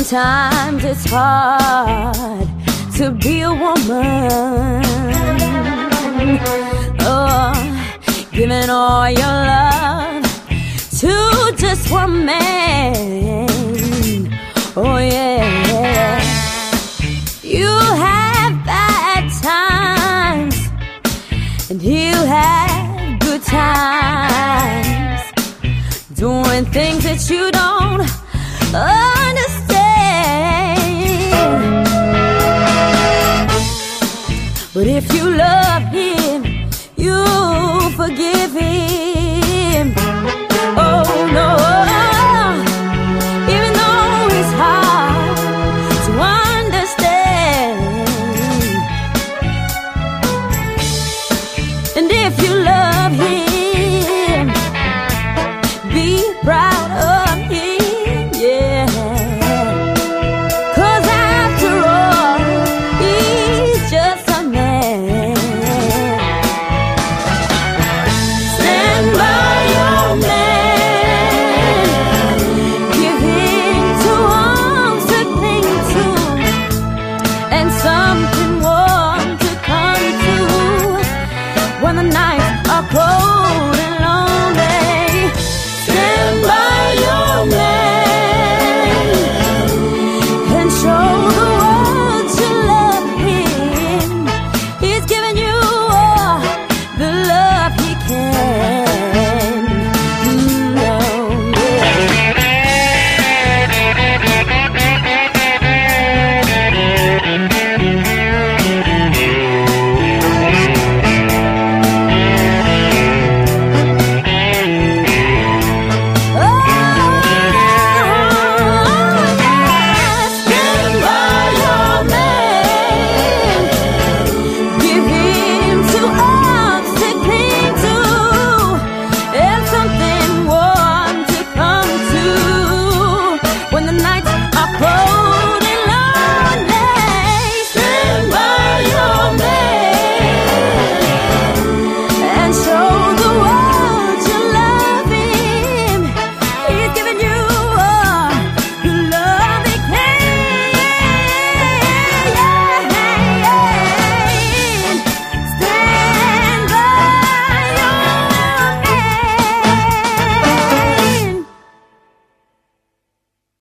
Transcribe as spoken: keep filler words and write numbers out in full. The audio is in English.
Sometimes it's hard to be a woman. Oh, giving all your love to just one man. Oh yeah, you have bad times and you have good times, doing things that you don't understand. But if you love him, you forgive him. Oh no, even though it's hard to understand. And if you love